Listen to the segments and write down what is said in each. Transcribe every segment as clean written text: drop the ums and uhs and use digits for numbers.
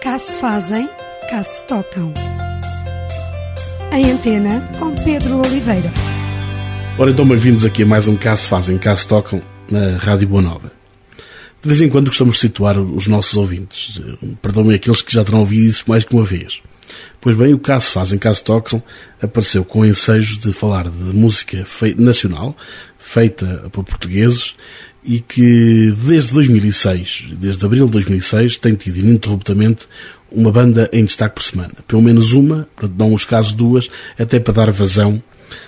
Cá se fazem, cá se tocam. Em Antena, com Pedro Oliveira. Ora, então, bem-vindos aqui a mais um Cá se fazem, cá se tocam, na Rádio Boa Nova. De vez em quando gostamos de situar os nossos ouvintes. Perdoem aqueles que já terão ouvido isso mais que uma vez. Pois bem, o Cá se fazem, cá se tocam apareceu com o ensejo de falar de música nacional, feita por portugueses, e que desde 2006, desde abril de 2006, tem tido ininterruptamente uma banda em destaque por semana. Pelo menos uma, não os casos duas, até para dar vazão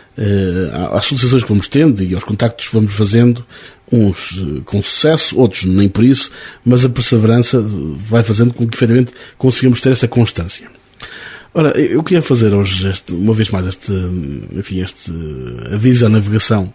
às solicitações que vamos tendo e aos contactos que vamos fazendo, uns com sucesso, outros nem por isso, mas a perseverança vai fazendo com que efetivamente consigamos ter esta constância. Ora, eu queria fazer hoje, uma vez mais, este aviso à navegação,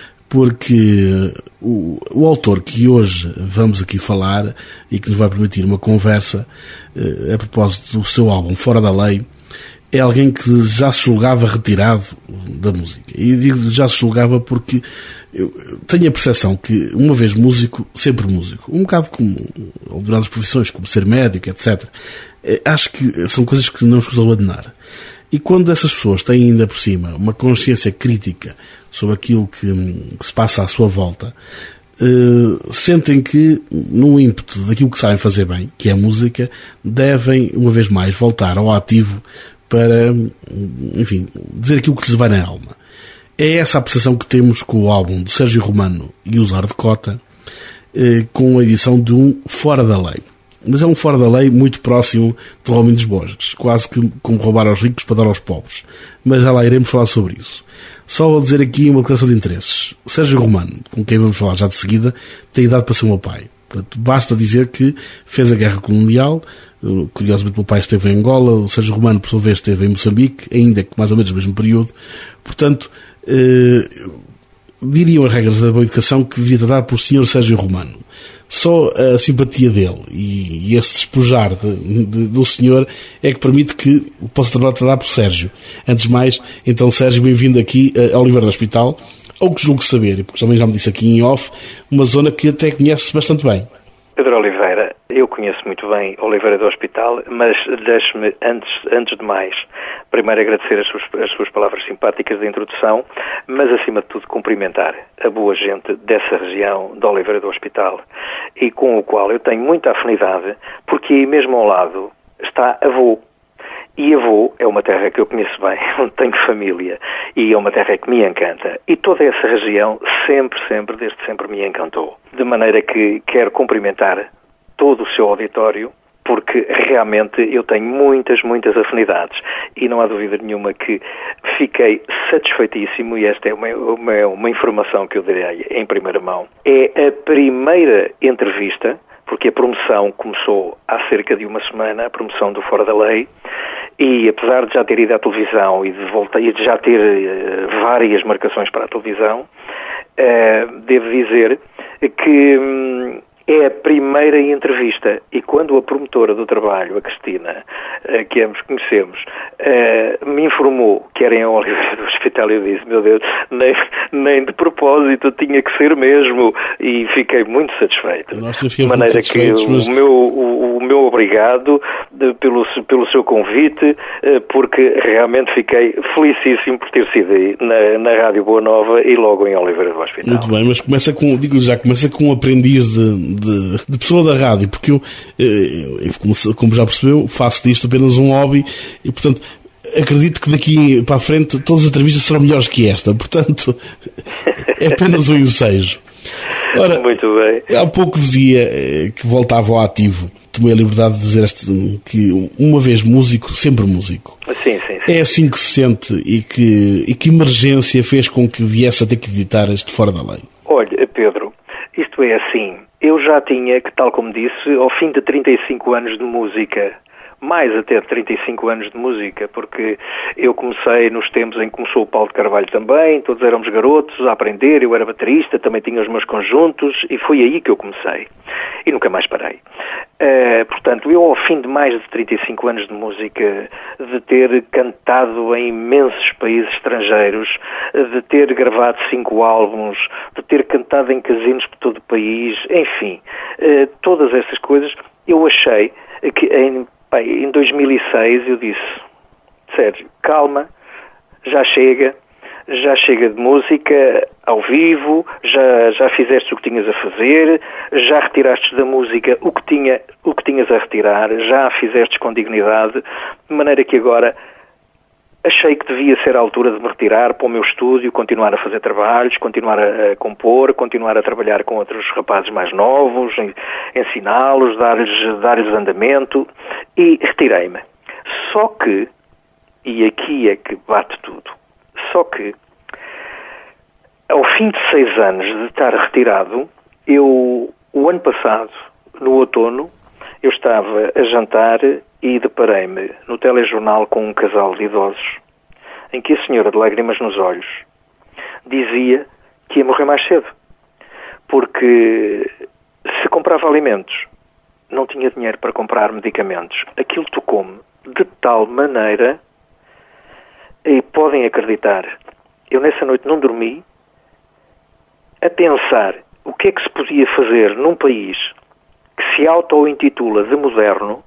porque o autor que hoje vamos aqui falar e que nos vai permitir uma conversa a propósito do seu álbum Fora da Lei, é alguém que já se julgava retirado da música. E digo já se julgava porque eu tenho a percepção que, uma vez músico, sempre músico. Um bocado como determinadas profissões, como ser médico, etc. Acho que são coisas que não escusam abandonar. E quando essas pessoas têm ainda por cima uma consciência crítica sobre aquilo que se passa à sua volta, sentem que, no ímpeto daquilo que sabem fazer bem, que é a música, devem, uma vez mais, voltar ao ativo para, enfim, dizer aquilo que lhes vai na alma. É essa a percepção que temos com o álbum do Sérgio Romano e o Zar de Cota, com a edição de um Fora da Lei. Mas é um Fora da Lei muito próximo de Romão dos Borges, quase que como roubar aos ricos para dar aos pobres. Mas já lá iremos falar sobre isso. Só vou dizer aqui uma declaração de interesses. O Sérgio Romano, com quem vamos falar já de seguida, tem idade para ser o meu pai. Portanto, basta dizer que fez a guerra colonial. Curiosamente, o meu pai esteve em Angola, o Sérgio Romano, por sua vez, esteve em Moçambique, ainda que mais ou menos no mesmo período. Portanto, diriam as regras da boa educação que devia tratar por Sr. Sérgio Romano. Só a simpatia dele e esse despojar do senhor é que permite que possa tratar por Sérgio. Antes de mais, então, Sérgio, bem-vindo aqui a Oliveira do Hospital, ao que julgo saber, porque também já me disse aqui em off, uma zona que até conhece bastante bem. Pedro Oliveira, eu conheço muito bem Oliveira do Hospital, mas deixe-me, antes de mais, primeiro agradecer as suas palavras simpáticas de introdução, mas acima de tudo cumprimentar a boa gente dessa região de Oliveira do Hospital, e com o qual eu tenho muita afinidade, porque aí mesmo ao lado está Avô. E Avô é uma terra que eu conheço bem, onde tenho família, e é uma terra que me encanta. E toda essa região desde sempre me encantou. De maneira que quero cumprimentar todo o seu auditório, porque realmente eu tenho muitas afinidades. E não há dúvida nenhuma que fiquei satisfeitíssimo, e esta é uma informação que eu darei em primeira mão. É a primeira entrevista, porque a promoção começou há cerca de uma semana, a promoção do Fora da Lei, e apesar de já ter ido à televisão e de já ter várias marcações para a televisão, devo dizer que é a primeira entrevista, e quando a promotora do trabalho, a Cristina, que ambos conhecemos, me informou que era em Oliveira do Hospital, eu disse, meu Deus, nem de propósito, tinha que ser mesmo, e fiquei muito satisfeito. De maneira que o meu obrigado pelo seu convite, porque realmente fiquei felicíssimo por ter sido aí na Rádio Boa Nova e logo em Oliveira do Hospital. Muito bem, mas começa com um aprendiz de pessoa da rádio, porque eu, como já percebeu, faço disto apenas um hobby e, portanto, acredito que daqui para a frente todas as entrevistas serão melhores que esta, portanto, é apenas um ensejo. Ora, muito bem. Há pouco dizia que voltava ao ativo. Tomei a liberdade de dizer que uma vez músico, sempre músico. Sim. É assim que se sente e que emergência fez com que viesse a ter que editar este Fora da Lei? Olha, Pedro, isto é assim, eu já tinha, que tal como disse, ao fim de 35 anos de música, mais até de 35 anos de música, porque eu comecei nos tempos em que começou o Paulo de Carvalho também, todos éramos garotos a aprender, eu era baterista, também tinha os meus conjuntos, e foi aí que eu comecei, e nunca mais parei. Portanto, eu ao fim de mais de 35 anos de música, de ter cantado em imensos países estrangeiros, de ter gravado 5 álbuns, de ter cantado em casinos por todo o país, enfim, todas essas coisas, eu achei que Bem, em 2006 eu disse, Sérgio, calma, já chega de música ao vivo, já fizeste o que tinhas a fazer, já retiraste da música o que tinhas a retirar, já a fizeste com dignidade, de maneira que agora achei que devia ser a altura de me retirar para o meu estúdio, continuar a fazer trabalhos, continuar a compor, continuar a trabalhar com outros rapazes mais novos, ensiná-los, dar-lhes andamento, e retirei-me. Só que, e aqui é que bate tudo, só que, ao fim de 6 anos de estar retirado, o ano passado, no outono, eu estava a jantar e deparei-me no telejornal com um casal de idosos, em que a senhora, de lágrimas nos olhos, dizia que ia morrer mais cedo, porque se comprava alimentos, não tinha dinheiro para comprar medicamentos. Aquilo tocou-me de tal maneira, e podem acreditar, eu nessa noite não dormi, a pensar o que é que se podia fazer num país que se auto-intitula de moderno,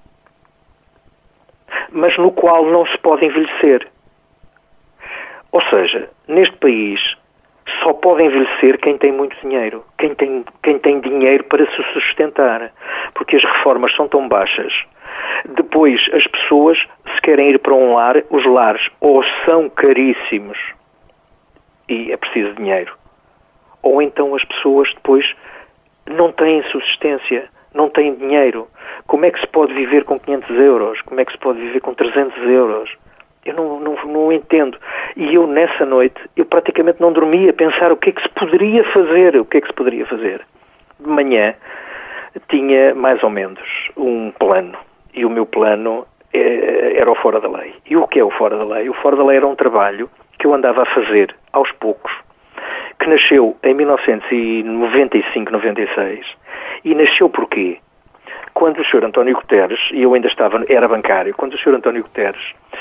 mas no qual não se pode envelhecer. Ou seja, neste país só pode envelhecer quem tem muito dinheiro, quem tem dinheiro para se sustentar, porque as reformas são tão baixas. Depois, as pessoas, se querem ir para um lar, os lares ou são caríssimos e é preciso dinheiro, ou então as pessoas depois não têm subsistência, não têm dinheiro. Como é que se pode viver com 500 euros? Como é que se pode viver com 300 euros? Eu não entendo. E eu, nessa noite, eu praticamente não dormia a pensar o que é que se poderia fazer. De manhã, tinha mais ou menos um plano. E o meu plano era o Fora da Lei. E o que é o Fora da Lei? O Fora da Lei era um trabalho que eu andava a fazer aos poucos, que nasceu em 1995, 96. E nasceu porquê? Quando o Sr. António Guterres, e eu ainda era bancário, quando o Sr. António Guterres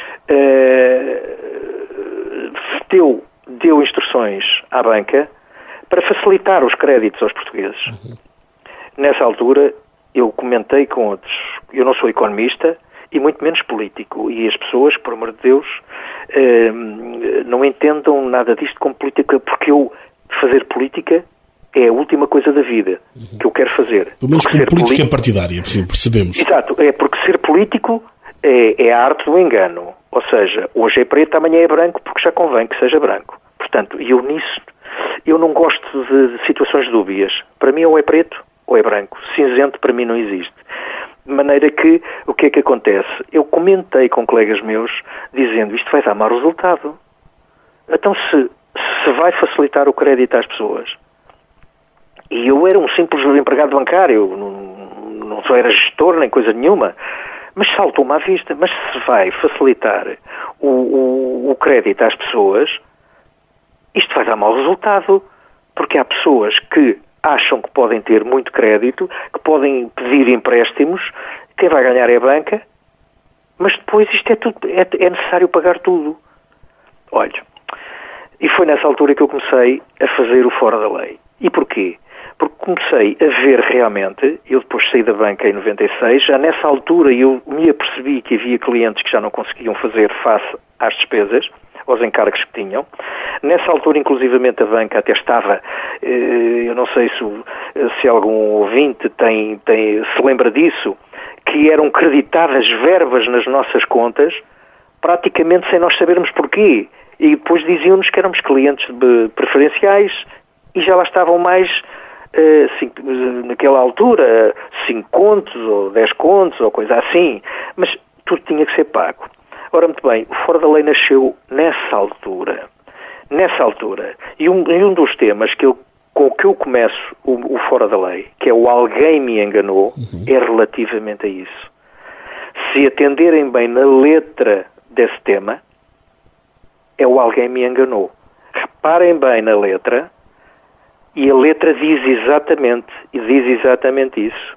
deu instruções à banca para facilitar os créditos aos portugueses. Nessa altura, eu comentei com outros, eu não sou economista e muito menos político, e as pessoas, por amor de Deus, não entendam nada disto como política, porque fazer política é a última coisa da vida que eu quero fazer. Pelo menos como política partidária, percebemos. Exato, é porque ser político é a arte do engano. Ou seja, hoje é preto, amanhã é branco, porque já convém que seja branco. Portanto, eu não gosto de situações dúbias. Para mim ou é preto ou é branco. Cinzento para mim não existe. De maneira que, o que é que acontece? Eu comentei com colegas meus, dizendo, isto vai dar mau resultado. Então, se vai facilitar o crédito às pessoas, e eu era um simples empregado bancário, não só era gestor nem coisa nenhuma, mas saltou-me à vista. Mas se vai facilitar o crédito às pessoas, isto vai dar mau resultado, porque há pessoas que acham que podem ter muito crédito, que podem pedir empréstimos, quem vai ganhar é a banca, mas depois isto é necessário pagar tudo. Olha, e foi nessa altura que eu comecei a fazer o Fora da Lei. E porquê? Porque comecei a ver realmente, eu depois saí da banca em 96, já nessa altura eu me apercebi que havia clientes que já não conseguiam fazer face às despesas, aos encargos que tinham. Nessa altura, inclusivamente, a banca até estava, eu não sei se algum ouvinte se lembra disso, que eram creditadas verbas nas nossas contas, praticamente sem nós sabermos porquê. E depois diziam-nos que éramos clientes preferenciais e já lá estavam mais, naquela altura, 5 contos ou 10 contos ou coisa assim. Mas tudo tinha que ser pago. Ora, muito bem, o Fora da Lei nasceu nessa altura. E um dos temas com o que eu começo o Fora da Lei, que é o Alguém me enganou, é relativamente a isso. Se atenderem bem na letra desse tema, é o Alguém me enganou. Reparem bem na letra, e a letra diz exatamente isso.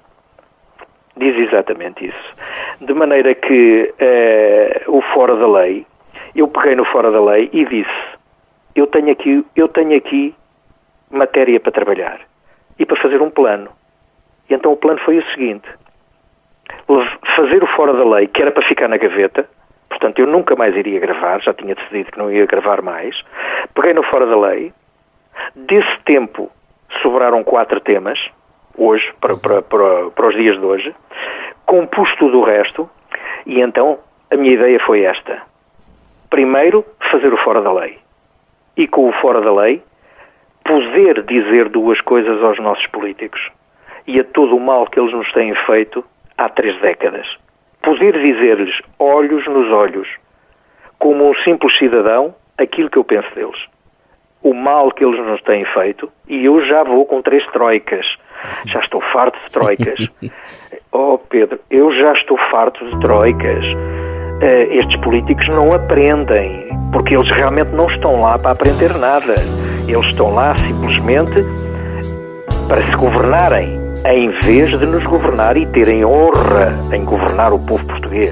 De maneira que o Fora da Lei, eu peguei no Fora da Lei e disse, eu tenho aqui matéria para trabalhar e para fazer um plano. E então o plano foi o seguinte: fazer o fora da lei, que era para ficar na gaveta. Portanto, eu nunca mais iria gravar, já tinha decidido que não ia gravar mais. Peguei no fora da lei. Desse tempo, sobraram 4 temas, hoje, para os dias de hoje. Compus tudo o resto, e então a minha ideia foi esta. Primeiro, fazer o fora da lei. E com o fora da lei, poder dizer 2 coisas aos nossos políticos. E a todo o mal que eles nos têm feito há 3 décadas. Poder dizer-lhes, olhos nos olhos, como um simples cidadão, aquilo que eu penso deles. O mal que eles nos têm feito, e eu já vou com 3 troicas. Já estou farto de troicas. Oh, Pedro, eu já estou farto de troicas. Estes políticos não aprendem, porque eles realmente não estão lá para aprender nada. Eles estão lá simplesmente para se governarem, em vez de nos governar e terem honra em governar o povo português.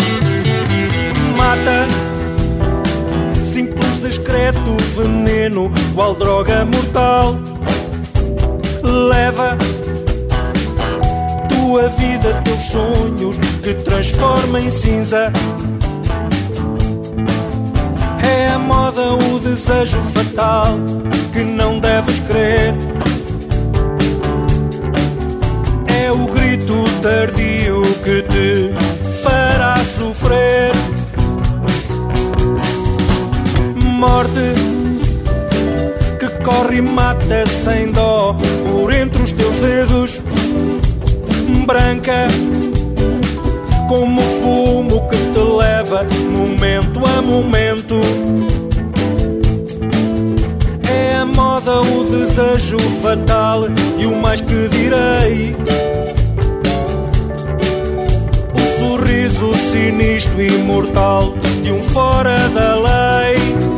Mata, simples, discreto, veneno, qual droga mortal. Leva tua vida, teus sonhos, que transforma em cinza. É a moda, o desejo fatal, que não deves crer. É o grito tardio que te fará sofrer. Morte que corre e mata sem dó por entre os teus dedos. Branca como fumo que te leva momento a momento. É a moda, o desejo fatal e o mais que direi. O sorriso sinistro e mortal de um fora da lei.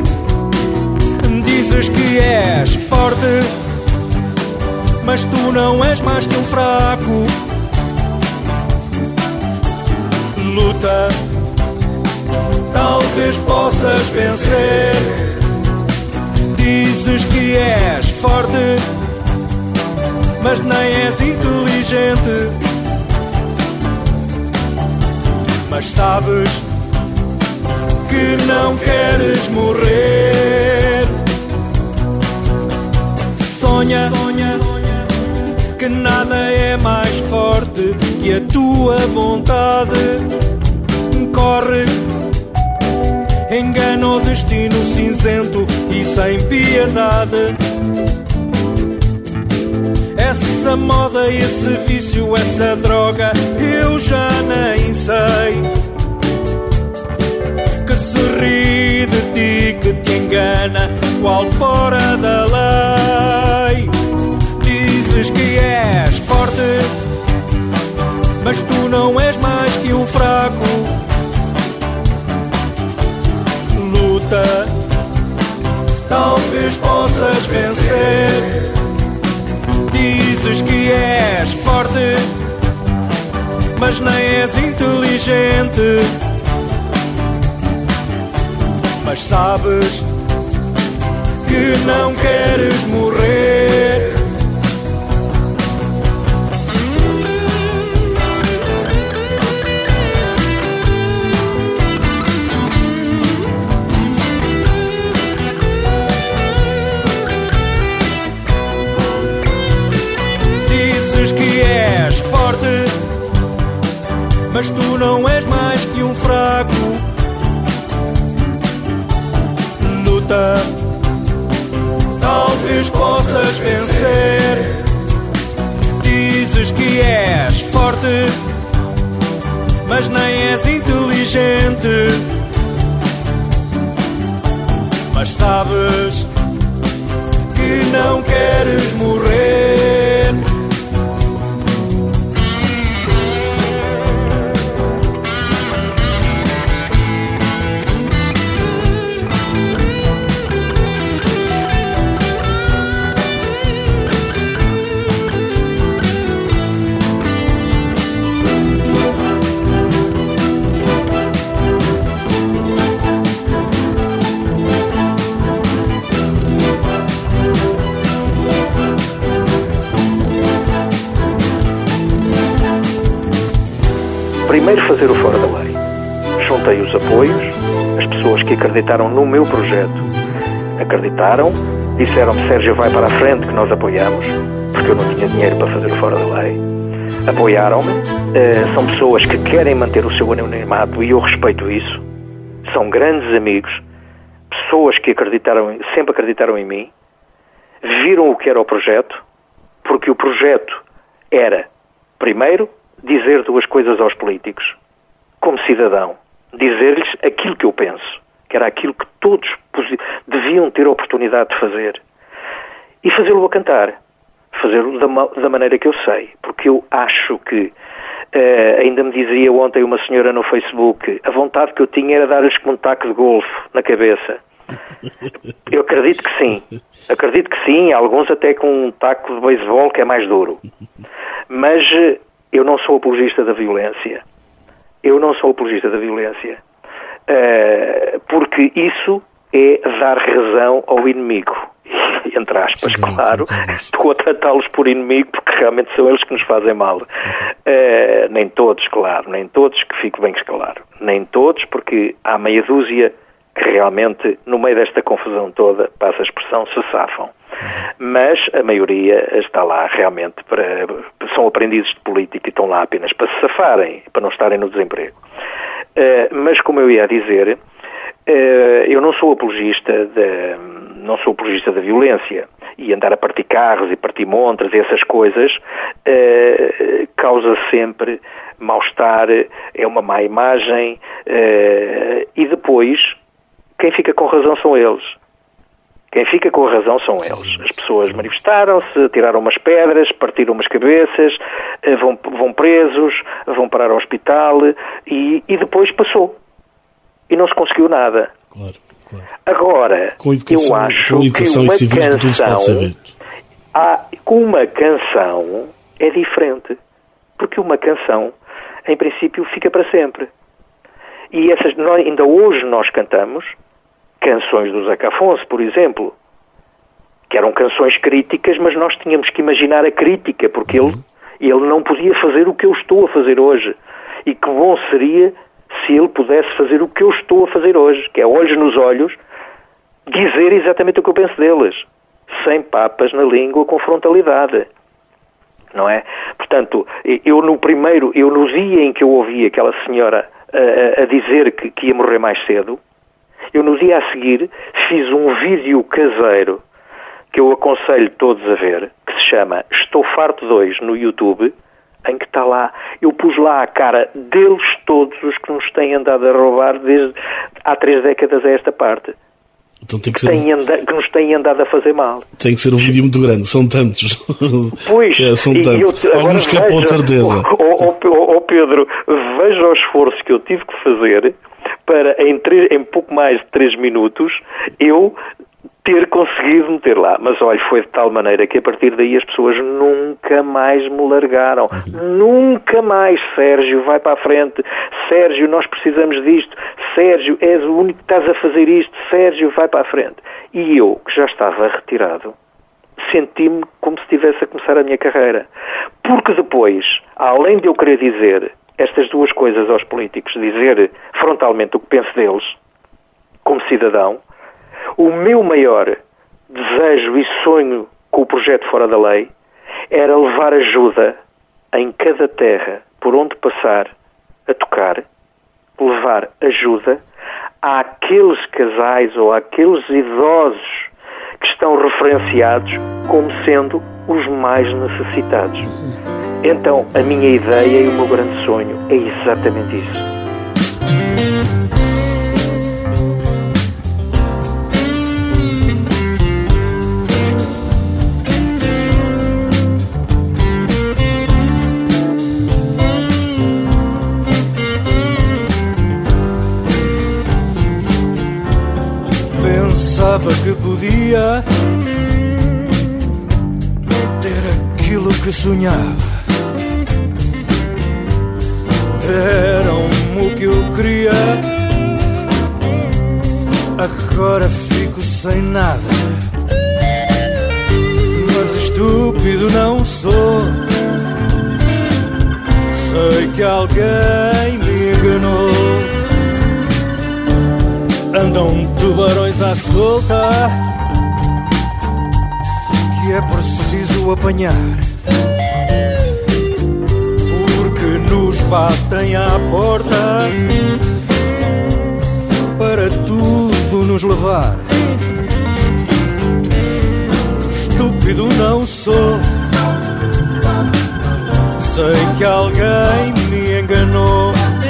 Dizes que és forte, mas tu não és mais que um fraco. Luta, talvez possas vencer. Dizes que és forte, mas nem és inteligente. Mas sabes que não queres morrer. Sonha que nada é mais forte que a tua vontade. Corre, engana o destino cinzento e sem piedade. Essa moda, esse vício, essa droga, eu já nem sei. Que se ri de ti, que te engana, qual fora da lei. Dizes que és forte, mas tu não és mais que um fraco. Luta, talvez possas vencer. Dizes que és forte, mas nem és inteligente. Mas sabes que não queres morrer. Mas tu não és mais que um fraco. Luta, talvez possas vencer. Dizes que és forte, mas nem és inteligente. Mas sabes que não queres morrer. primeiro fazer o fora da lei. Juntei os apoios, as pessoas que acreditaram no meu projeto acreditaram, disseram-me: Sérgio, vai para a frente que nós apoiamos, porque eu não tinha dinheiro para fazer o fora da lei. Apoiaram-me, são pessoas que querem manter o seu anonimato e eu respeito isso, são grandes amigos, pessoas que sempre acreditaram em mim, viram o que era o projeto, porque o projeto era, primeiro, dizer duas coisas aos políticos, como cidadão, dizer-lhes aquilo que eu penso, que era aquilo que todos deviam ter a oportunidade de fazer, e fazê-lo a cantar, fazê-lo da maneira que eu sei, porque eu acho que, ainda me dizia ontem uma senhora no Facebook, a vontade que eu tinha era dar-lhes com um taco de golfe na cabeça. Eu acredito que sim, alguns até com um taco de beisebol que é mais duro, mas eu não sou apologista da violência, porque isso é dar razão ao inimigo, entre aspas, claro, estou a tratá-los por inimigo porque realmente são eles que nos fazem mal. Nem todos, claro, nem todos, que fique bem claro, nem todos, porque há meia dúzia que realmente, no meio desta confusão toda, passa a expressão, se safam. Mas a maioria está lá realmente são aprendizes de política e estão lá apenas para se safarem, para não estarem no desemprego. Mas, como eu ia dizer, eu não sou apologista da violência, e andar a partir carros e partir montras e essas coisas causa sempre mal-estar, é uma má imagem, e depois quem fica com razão são eles. As pessoas manifestaram-se, tiraram umas pedras, partiram umas cabeças, vão presos, vão parar ao hospital e depois passou. E não se conseguiu nada. Claro. Agora, eu acho que uma canção é diferente. Porque uma canção, em princípio, fica para sempre. E ainda hoje nós cantamos canções do Zeca Afonso, por exemplo, que eram canções críticas, mas nós tínhamos que imaginar a crítica, porque ele não podia fazer o que eu estou a fazer hoje. E que bom seria se ele pudesse fazer o que eu estou a fazer hoje, que é olhos nos olhos, dizer exatamente o que eu penso deles, sem papas na língua, com frontalidade. Não é? Portanto, eu no dia em que eu ouvi aquela senhora a dizer que ia morrer mais cedo, eu no dia a seguir fiz um vídeo caseiro que eu aconselho todos a ver, que se chama Estou Farto 2 no YouTube, em que está lá, eu pus lá a cara deles todos os que nos têm andado a roubar desde há 3 décadas a esta parte. Então tem que que nos têm andado a fazer mal. Tem que ser um vídeo muito grande, são tantos. Pois, são tantos. Alguns escapam de certeza. Pedro, veja o esforço que eu tive que fazer para, em pouco mais de 3 minutos, eu ter conseguido meter lá. Mas, olha, foi de tal maneira que a partir daí as pessoas nunca mais me largaram. Nunca mais. Sérgio, vai para a frente. Sérgio, nós precisamos disto. Sérgio, és o único que estás a fazer isto. Sérgio, vai para a frente. E eu, que já estava retirado, senti-me como se estivesse a começar a minha carreira. Porque depois, além de eu querer dizer estas duas coisas aos políticos, dizer frontalmente o que penso deles, como cidadão, o meu maior desejo e sonho com o projeto Fora da Lei era levar ajuda em cada terra por onde passar a tocar, levar ajuda àqueles casais ou àqueles idosos que estão referenciados como sendo os mais necessitados. Então, a minha ideia e o meu grande sonho é exatamente isso. Pensava que podia ter aquilo que sonhava. Deram-me o que eu queria, agora fico sem nada. Mas estúpido não sou, Sei que alguém me enganou. Andam tubarões à solta que é preciso apanhar, porque nos batem à porta para tudo nos levar. Estúpido não sou, sei que alguém me enganou.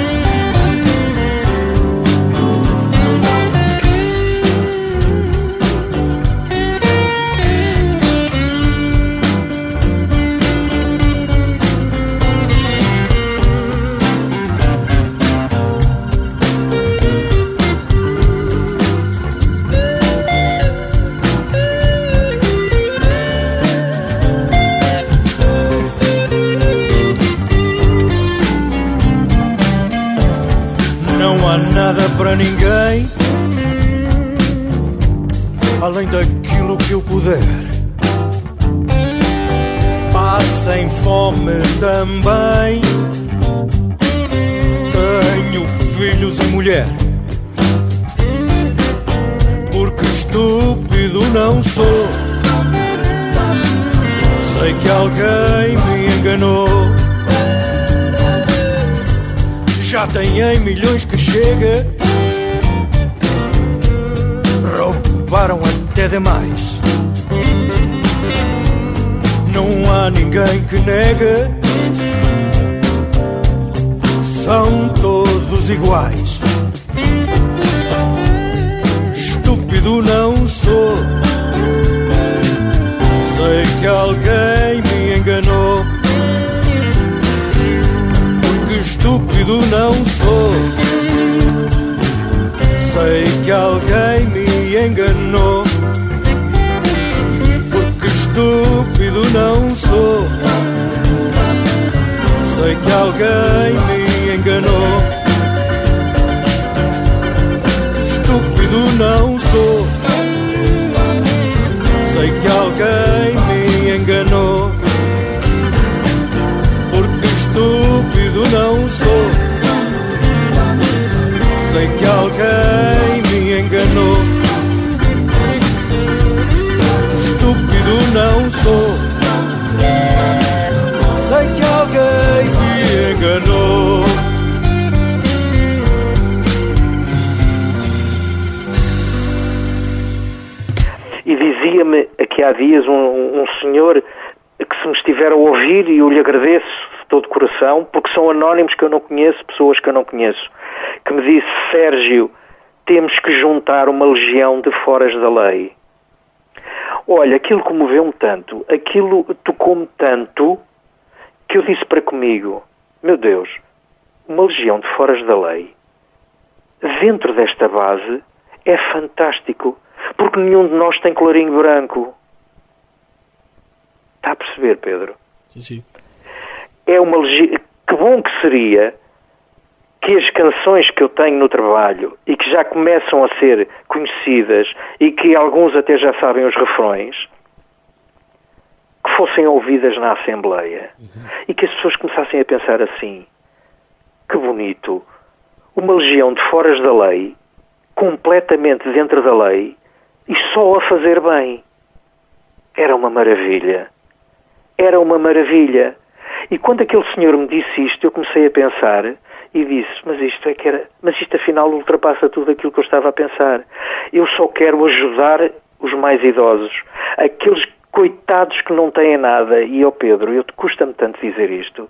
Para ninguém, além daquilo que eu puder. Passem fome também. Tenho filhos e mulher, porque estúpido não sou. Sei que alguém me enganou. Já tem em milhões que chega, roubaram até demais. Não há ninguém que nega, são todos iguais. Estúpido não sou, sei que alguém me enganou. Estúpido não sou, sei que alguém me enganou. Porque estúpido não sou, sei que alguém me enganou. Estúpido não sou, sei que alguém me enganou. Estúpido não sou, sei que alguém me enganou. Estúpido não sou, sei que alguém me enganou. E dizia-me aqui há dias um senhor que, se me estiver a ouvir, e eu lhe agradeço de todo o coração, porque são anónimos que eu não conheço, pessoas que eu não conheço, que me disse: Sérgio, temos que juntar uma legião de foras da lei. Olha, aquilo comoveu-me tanto, aquilo tocou-me tanto, que eu disse para comigo: meu Deus, uma legião de foras da lei dentro desta base é fantástico, porque nenhum de nós tem colarinho branco. Está a perceber, Pedro? Sim. É uma legião. Que bom que seria que as canções que eu tenho no trabalho e que já começam a ser conhecidas e que alguns até já sabem os refrões, que fossem ouvidas na Assembleia. E que as pessoas começassem a pensar assim: que bonito, uma legião de foras da lei, completamente dentro da lei e só a fazer bem. Era uma maravilha. Era uma maravilha. E quando aquele senhor me disse isto, eu comecei a pensar e disse: mas isto afinal ultrapassa tudo aquilo que eu estava a pensar. Eu só quero ajudar os mais idosos, aqueles coitados que não têm nada. E, Pedro, custa-me tanto dizer isto.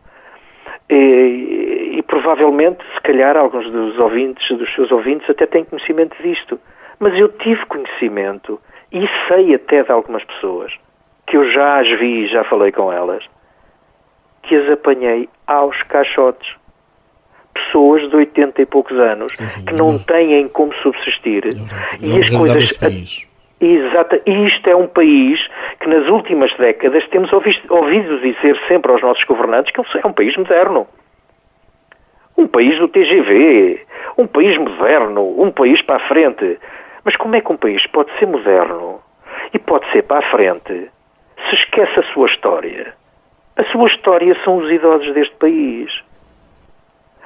E provavelmente, se calhar, alguns dos seus ouvintes até têm conhecimento disto. Mas eu tive conhecimento e sei até de algumas pessoas, que eu já as vi e já falei com elas, que as apanhei aos caixotes. Pessoas de 80 e poucos anos que não têm como subsistir. E as coisas... Exato. E isto é um país que nas últimas décadas temos ouvido dizer sempre aos nossos governantes que é um país moderno. Um país do TGV, um país moderno, um país para a frente. Mas como é que um país pode ser moderno e pode ser para a frente se esquece a sua história? A sua história são os idosos deste país.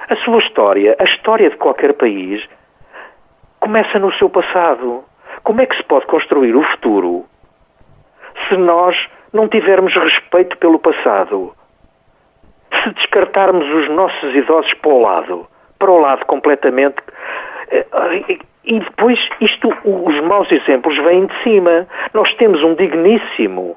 A sua história, a história de qualquer país, começa no seu passado. Como é que se pode construir o futuro se nós não tivermos respeito pelo passado? Se descartarmos os nossos idosos para o lado completamente, e depois os maus exemplos vêm de cima. Nós temos um digníssimo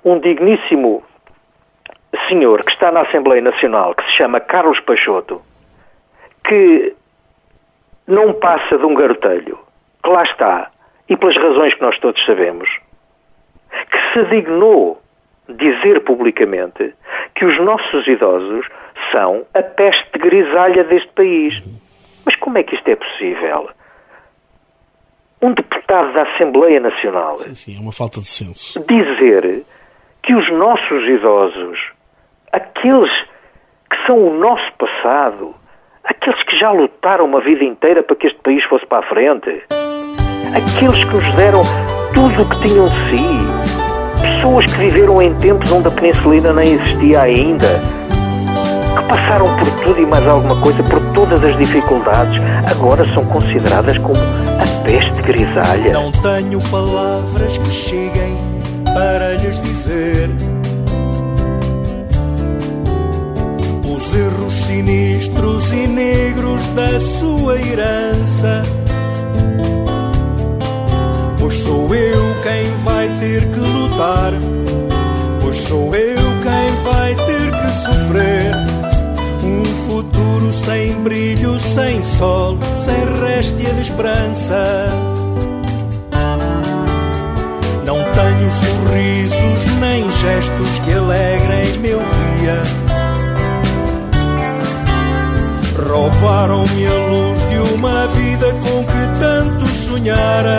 senhor que está na Assembleia Nacional, que se chama Carlos Peixoto, que não passa de um garotelho, que lá está, e pelas razões que nós todos sabemos, que se dignou dizer publicamente que os nossos idosos são a peste grisalha deste país. Mas como é que isto é possível? Um deputado da Assembleia Nacional Sim, é uma falta de senso. Dizer que os nossos idosos, aqueles que são o nosso passado, aqueles que já lutaram uma vida inteira para que este país fosse para a frente, aqueles que nos deram tudo o que tinham de si, pessoas que viveram em tempos onde a penicilina nem existia ainda, que passaram por tudo e mais alguma coisa, por todas as dificuldades, agora são consideradas como a peste grisalha. Não tenho palavras que cheguem para lhes dizer os erros sinistros e negros da sua herança, pois sou eu quem vai ter que lutar, pois sou eu quem vai ter que sofrer um futuro sem brilho, sem sol, sem réstia de esperança. Não tenho sorrisos nem gestos que alegrem meu dia. Roubaram-me a luz de uma vida com que tanto sonhara.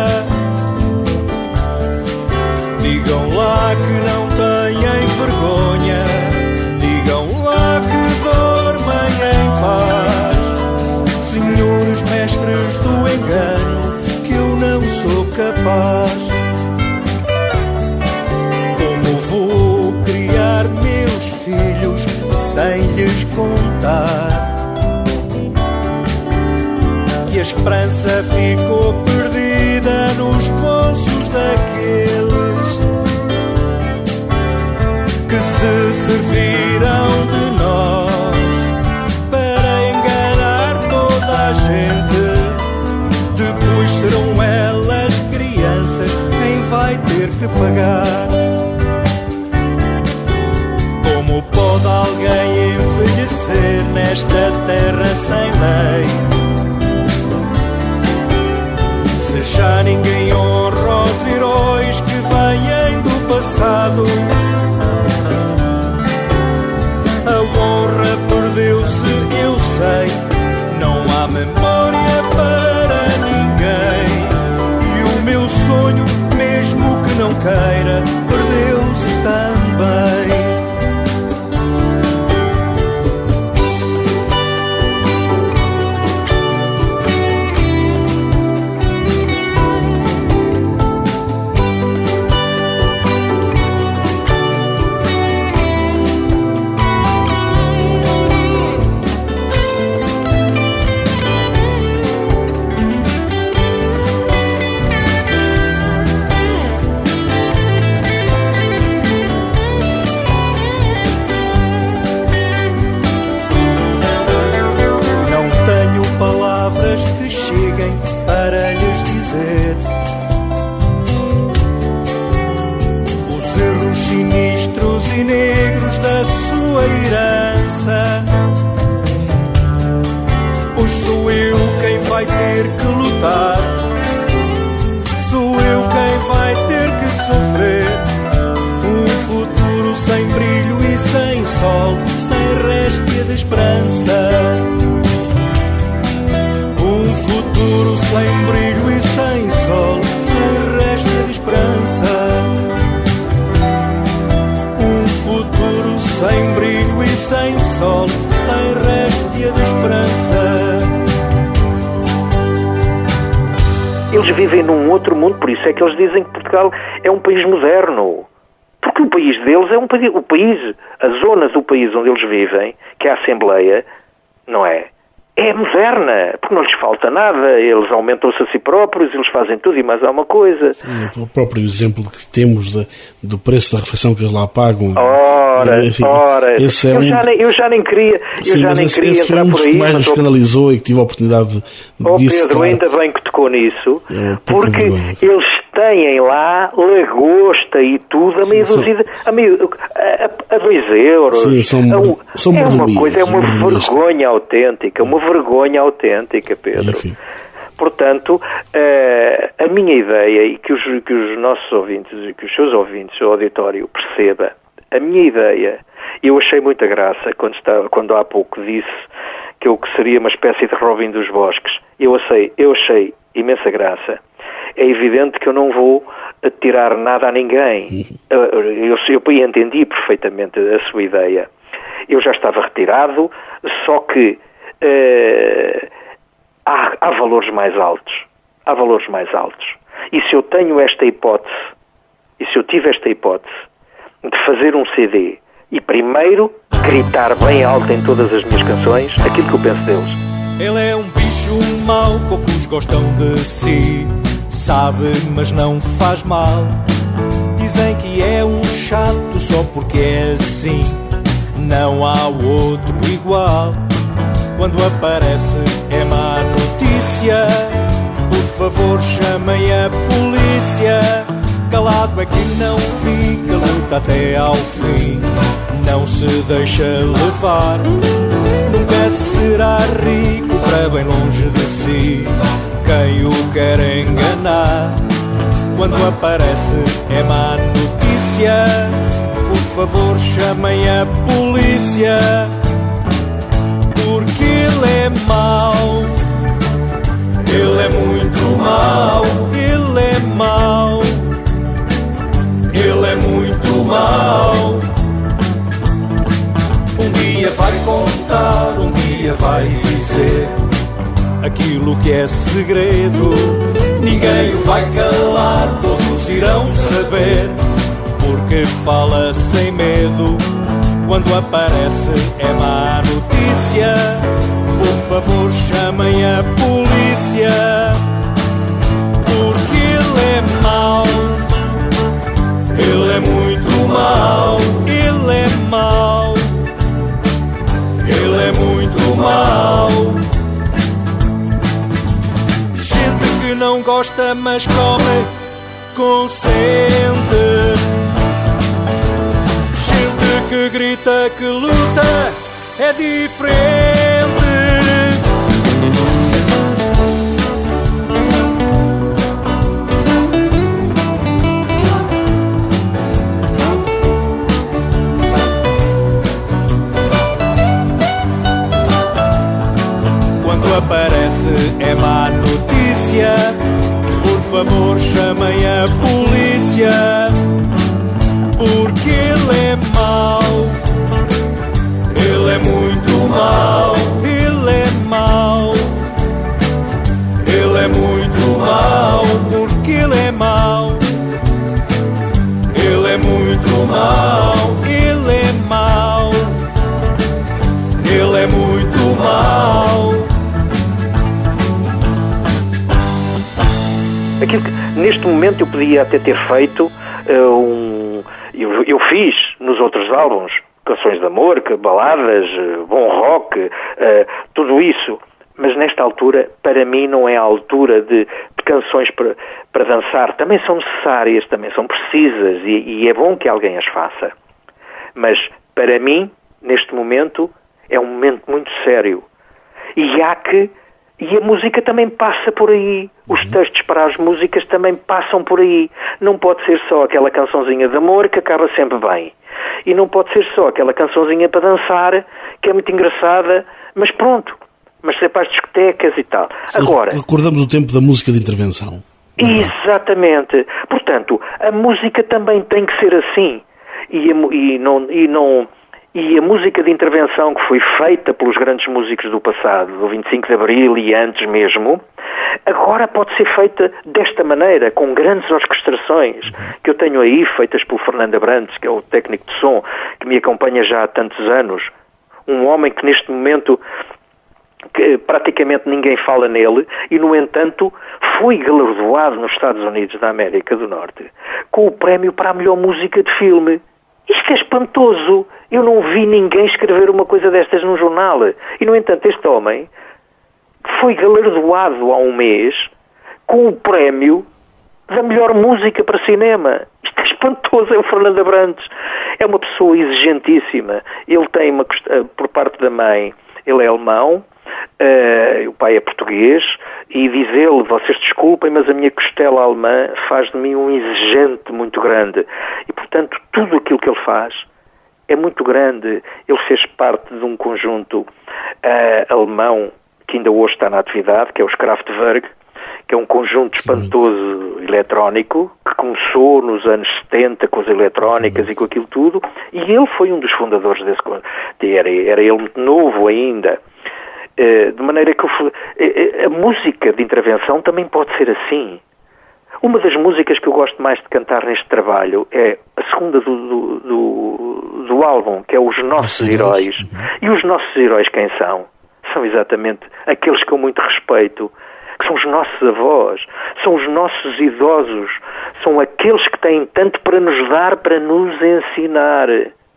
Digam lá que não têm vergonha, digam lá que dormem em paz, senhores mestres do engano, que eu não sou capaz. Como vou criar meus filhos sem lhes contar que a esperança ficou perdida nos bolsos daqueles que se serviram de nós para enganar toda a gente. Depois serão elas, crianças, quem vai ter que pagar. Como pode alguém envelhecer nesta terra sem lei, se já ninguém honra os heróis que vêm do passado? A honra perdeu-se, eu sei, não há memória para ninguém. E o meu sonho, mesmo que não queira, perdeu-se também. Que cheguem para lhes dizer os erros sinistros e negros da sua herança, pois sou eu quem vai ter que lutar, sou eu quem vai ter que sofrer um futuro sem brilho e sem sol, sem réstia de esperança. Futuro sem brilho e sem sol, sem réstia de esperança. Um futuro sem brilho e sem sol, sem réstia de esperança. Eles vivem num outro mundo, por isso é que eles dizem que Portugal é um país moderno. Porque o país deles é um país, a zona do país onde eles vivem, que é a Assembleia, não é? é moderna, porque não lhes falta nada, eles aumentam-se a si próprios, eles fazem tudo e mais alguma coisa. Sim, o próprio exemplo que temos do preço da refeição que eles lá pagam. Enfim, esse eu já nem queria esse entrar por aí. Mais nos canalizou e que tive a oportunidade de Pedro, claro. Ainda bem que tocou nisso, porque eles têm lá lagosta e tudo a meia dúzia, a 2 euros. Sim, são uma coisa, é uma vergonha autêntica, Pedro. Enfim. Portanto, a minha ideia, e que os nossos ouvintes, que os seus ouvintes, o auditório, perceba, a minha ideia, eu achei muita graça quando há pouco disse que eu seria uma espécie de Robin dos Bosques. Eu achei imensa graça. É evidente que eu não vou tirar nada a ninguém. Eu entendi perfeitamente a sua ideia. Eu já estava retirado, só que há valores mais altos. Há valores mais altos. E se eu tenho esta hipótese, de fazer um CD e primeiro gritar bem alto em todas as minhas canções aquilo que eu penso deles. Ele é um bicho mau, poucos gostam de si. Sabe, mas não faz mal. Dizem que é um chato só porque é assim. Não há outro igual. Quando aparece é má notícia. Por favor, chamem a polícia. Calado é que não fica, luta até ao fim. Não se deixa levar. Nunca será rico para bem longe de si. Quem o quer enganar, quando aparece é má notícia. Por favor, chamem a polícia. Porque ele é mau. Ele é muito mau. Ele é mau. Ele é muito mau. Um dia vai contar, um dia vai dizer aquilo que é segredo. Ninguém o vai calar, todos irão saber. Porque fala sem medo. Quando aparece é má notícia. Por favor, chamem a polícia. Porque ele é mau. Ele é muito mau. Ele é mau. Ele é muito mau. Gente que não gosta mas come, consente. Gente que grita, que luta, é diferente. Aparece é má notícia. Por favor, chamem a polícia. Porque ele é mau. Ele é muito mau. Ele é mau. Ele é muito mau. Porque ele é mau. Ele é muito mau. Ele é mau. Ele é muito mau. Aquilo que neste momento eu podia até ter feito, eu fiz nos outros álbuns, canções de amor, baladas, bom rock, tudo isso, mas nesta altura, para mim, não é a altura de canções para dançar. Também são necessárias, também são precisas e é bom que alguém as faça. Mas, para mim, neste momento, é um momento muito sério. E a música também passa por aí. Os textos para as músicas também passam por aí. Não pode ser só aquela cançãozinha de amor que acaba sempre bem. E não pode ser só aquela cançãozinha para dançar, que é muito engraçada, mas pronto. Mas ser para as discotecas e tal. Sim, agora, recordamos o tempo da música de intervenção. Exatamente. Portanto, a música também tem que ser assim. E a música de intervenção que foi feita pelos grandes músicos do passado, do 25 de Abril e antes mesmo, agora pode ser feita desta maneira, com grandes orquestrações, que eu tenho aí, feitas pelo Fernando Abrantes, que é o técnico de som, que me acompanha já há tantos anos. Um homem que neste momento que praticamente ninguém fala nele, e no entanto foi galardoado nos Estados Unidos da América do Norte com o prémio para a melhor música de filme. Isto é espantoso. Eu não vi ninguém escrever uma coisa destas num jornal. E no entanto este homem foi galardoado há um mês com o prémio da melhor música para cinema. Isto é espantoso. É o Fernando Abrantes. É uma pessoa exigentíssima. Ele tem por parte da mãe, ele é alemão, o pai é português, e diz ele: vocês desculpem, mas a minha costela alemã faz de mim um exigente muito grande. E portanto tudo aquilo que ele faz é muito grande. Ele fez parte de um conjunto alemão que ainda hoje está na atividade, que é os Kraftwerk, que é um conjunto espantoso eletrónico, que começou nos anos 70 com as eletrónicas e com aquilo tudo, e ele foi um dos fundadores desse conjunto. Era ele muito novo ainda. De maneira que a música de intervenção também pode ser assim. Uma das músicas que eu gosto mais de cantar neste trabalho é a segunda do álbum, que é Os Nossos Heróis. E os nossos heróis quem são? São exatamente aqueles que eu muito respeito, que são os nossos avós, são os nossos idosos, são aqueles que têm tanto para nos dar, para nos ensinar.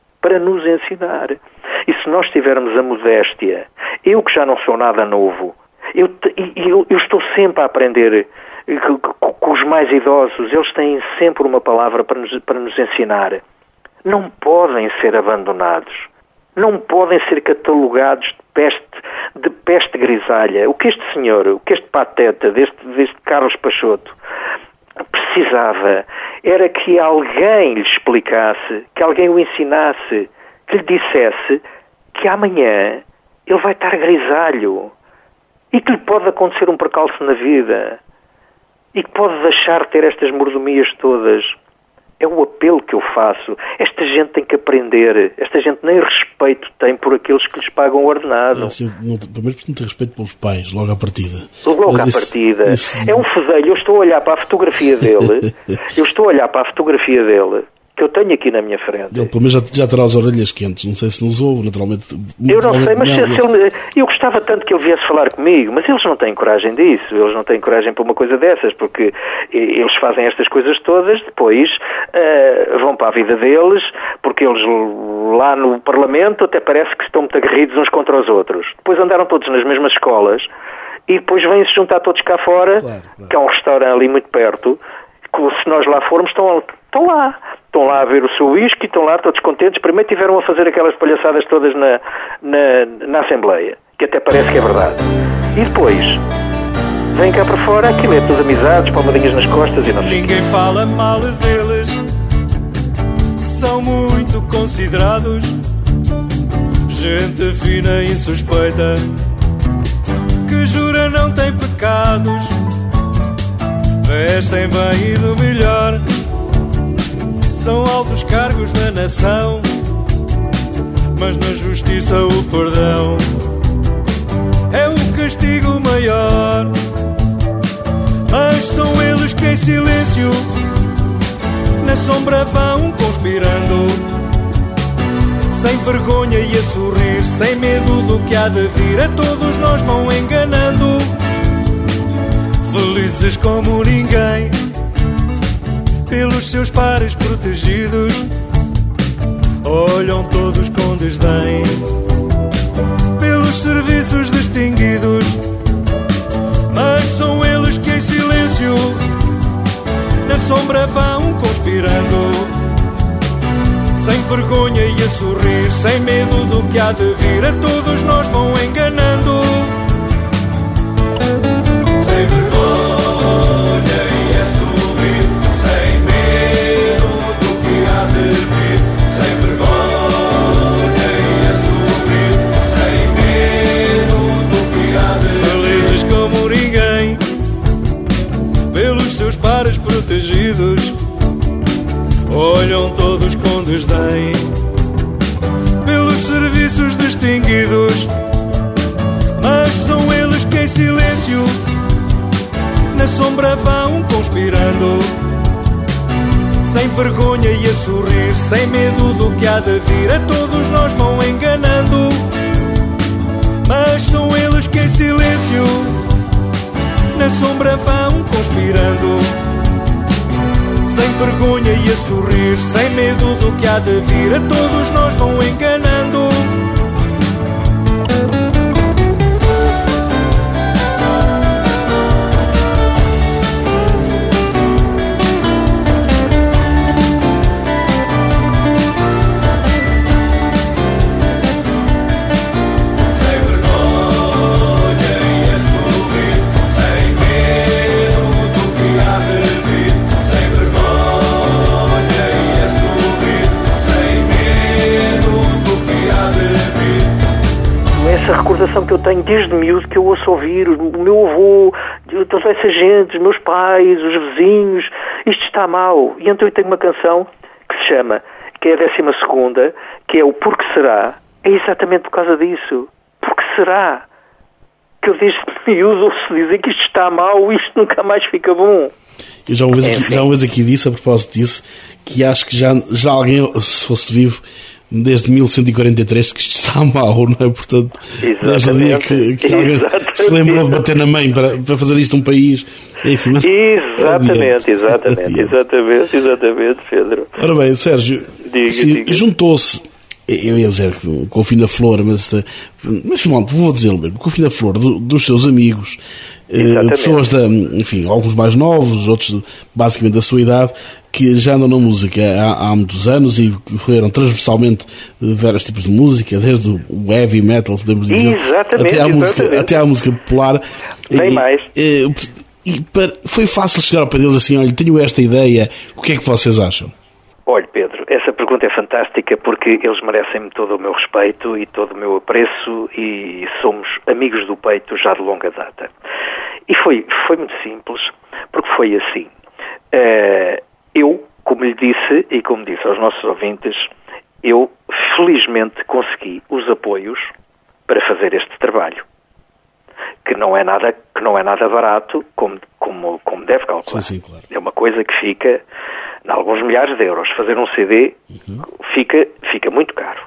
E se nós tivermos a modéstia, eu que já não sou nada novo, eu estou sempre a aprender com os mais idosos, eles têm sempre uma palavra para nos ensinar. Não podem ser abandonados, não podem ser catalogados de peste grisalha. O que este senhor, o que este pateta, deste Carlos Peixoto, precisava era que alguém lhe explicasse, que alguém o ensinasse, que lhe dissesse que amanhã ele vai estar grisalho e que lhe pode acontecer um percalço na vida e que pode deixar de ter estas mordomias todas. É o apelo que eu faço. Esta gente tem que aprender. Esta gente nem respeito tem por aqueles que lhes pagam o ordenado. Primeiro não tem respeito pelos pais, logo à partida. Logo à partida. É um fedelho. Eu estou a olhar para a fotografia dele. Que eu tenho aqui na minha frente. Ele pelo menos já terá as orelhas quentes. Não sei se nos ouve, naturalmente. Eu não sei, mas eu gostava tanto que ele viesse falar comigo, mas eles não têm coragem disso. Eles não têm coragem para uma coisa dessas, porque eles fazem estas coisas todas, depois vão para a vida deles, porque eles lá no Parlamento até parece que estão muito aguerridos uns contra os outros. Depois andaram todos nas mesmas escolas e depois vêm-se juntar todos cá fora, claro. Que é um restaurante ali muito perto. Se nós lá formos, estão lá a ver o seu whisky, estão lá todos contentes. Primeiro tiveram a fazer aquelas palhaçadas todas na Assembleia, que até parece que é verdade. E depois vêm cá para fora, aquilo é tudo amizades, palmadinhas nas costas e não sei. Ninguém fala mal deles, são muito considerados, gente fina e suspeita, que jura não tem pecados, vestem bem e do melhor, são altos cargos da nação, mas na justiça o perdão é o castigo maior. Mas são eles que em silêncio na sombra vão conspirando, sem vergonha e a sorrir, sem medo do que há de vir, a todos nós vão enganando. Felizes como ninguém, pelos seus pares protegidos, olham todos com desdém, pelos serviços distinguidos. Mas são eles que em silêncio na sombra vão conspirando, sem vergonha e a sorrir, sem medo do que há de vir, a todos nós vão enganando. Sem vergonha e a sorrir, sem medo do que há de vir, sem vergonha e a sorrir, sem medo do que há de vir. Felizes como ninguém, pelos seus pares protegidos, olham todos com desdém, pelos serviços distinguidos. Mas são eles que em silêncio na sombra vão conspirando, sem vergonha e a sorrir, sem medo do que há de vir, a todos nós vão enganando. Mas são eles que em silêncio na sombra vão conspirando, sem vergonha e a sorrir, sem medo do que há de vir. A todos nós vão enganando. Essa recordação que eu tenho desde miúdo, que eu ouço ouvir o meu avô, toda essa gente, os meus pais, os vizinhos, isto está mal. E então eu tenho uma canção que se chama, que é a 12ª, que é o Porque Será. É exatamente por causa disso. Porque será que eu desde miúdo ouço dizer que isto está mal, isto nunca mais fica bom. Eu já uma vez aqui disse, a propósito disso, que acho que já alguém, se fosse vivo, desde 1143, que isto está mal, não é? Portanto, desde o dia que alguém se lembrou de bater na mãe para fazer isto um país. Enfim, mas... Exatamente, Pedro. Ora bem, Sérgio, juntou-se, eu ia dizer com o Fim da Flor, mas pronto, vou dizer mesmo, com o Fim da Flor dos seus amigos, pessoas, enfim, alguns mais novos, outros basicamente da sua idade, que já andam na música há muitos anos e correram transversalmente vários tipos de música, desde o heavy metal, podemos dizer, até à música popular. Nem mais. Foi fácil chegar ao pé deles assim, olha, tenho esta ideia, o que é que vocês acham? Olha, Pedro, essa pergunta é fantástica porque eles merecem-me todo o meu respeito e todo o meu apreço e somos amigos do peito já de longa data. E foi muito simples, porque foi assim. Eu, como lhe disse e como disse aos nossos ouvintes, eu felizmente consegui os apoios para fazer este trabalho, que não é nada barato, como deve calcular. Sim, claro. É uma coisa que fica em alguns milhares de euros. Fazer um CD fica muito caro.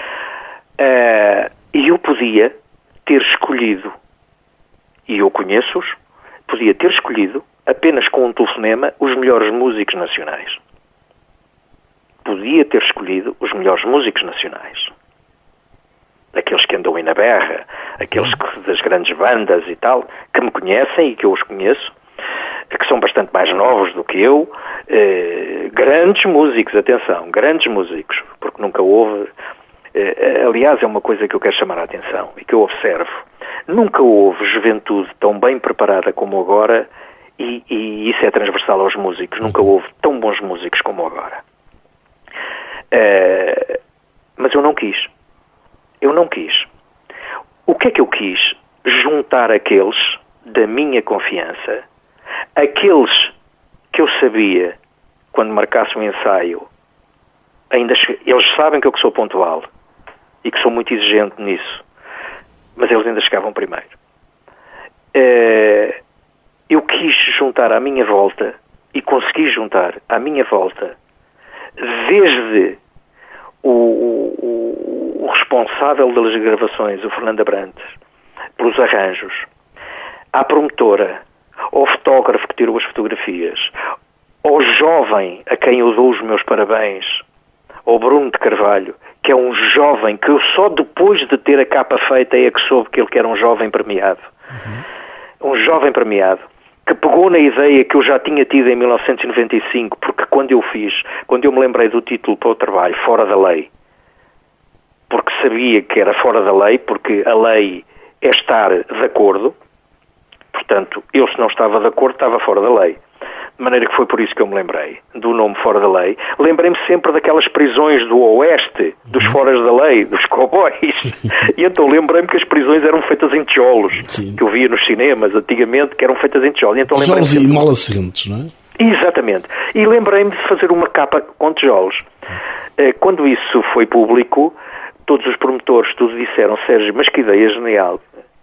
E eu podia ter escolhido, e eu conheço-os, podia ter escolhido apenas com um telefonema os melhores músicos nacionais. Podia ter escolhido os melhores músicos nacionais. Aqueles que andam aí na berra, aqueles das grandes bandas e tal, que me conhecem e que eu os conheço, que são bastante mais novos do que eu, grandes músicos, atenção, grandes músicos, porque nunca houve, aliás, é uma coisa que eu quero chamar a atenção e que eu observo, nunca houve juventude tão bem preparada como agora, e isso é transversal aos músicos, nunca houve tão bons músicos como agora. Mas eu não quis. O que é que eu quis? Juntar aqueles da minha confiança, aqueles que eu sabia, quando marcasse um ensaio, eles sabem que eu sou pontual e que sou muito exigente nisso, mas eles ainda chegavam primeiro. Eu quis juntar à minha volta, e consegui juntar à minha volta, desde o responsável das gravações, o Fernando Abrantes, pelos arranjos, à promotora, ao fotógrafo que tirou as fotografias, ao jovem a quem eu dou os meus parabéns, ao Bruno de Carvalho, que é um jovem que eu só depois de ter a capa feita é que soube que ele era um jovem premiado. Um jovem premiado, que pegou na ideia que eu já tinha tido em 1995, porque quando eu me lembrei do título para o trabalho, Fora da Lei, porque sabia que era fora da lei, porque a lei é estar de acordo, portanto, eu se não estava de acordo, estava fora da lei. De maneira que foi por isso que eu me lembrei do nome Fora da Lei. Lembrei-me sempre daquelas prisões do Oeste, dos foras da lei, dos cowboys. E então lembrei-me que as prisões eram feitas em tijolos, que eu via nos cinemas antigamente, que eram feitas em tijolos. Então, tijolos e mal assentes, não é? Exatamente. E lembrei-me de fazer uma capa com tijolos. Quando isso foi público, todos os promotores tudo disseram: Sérgio, mas que ideia genial.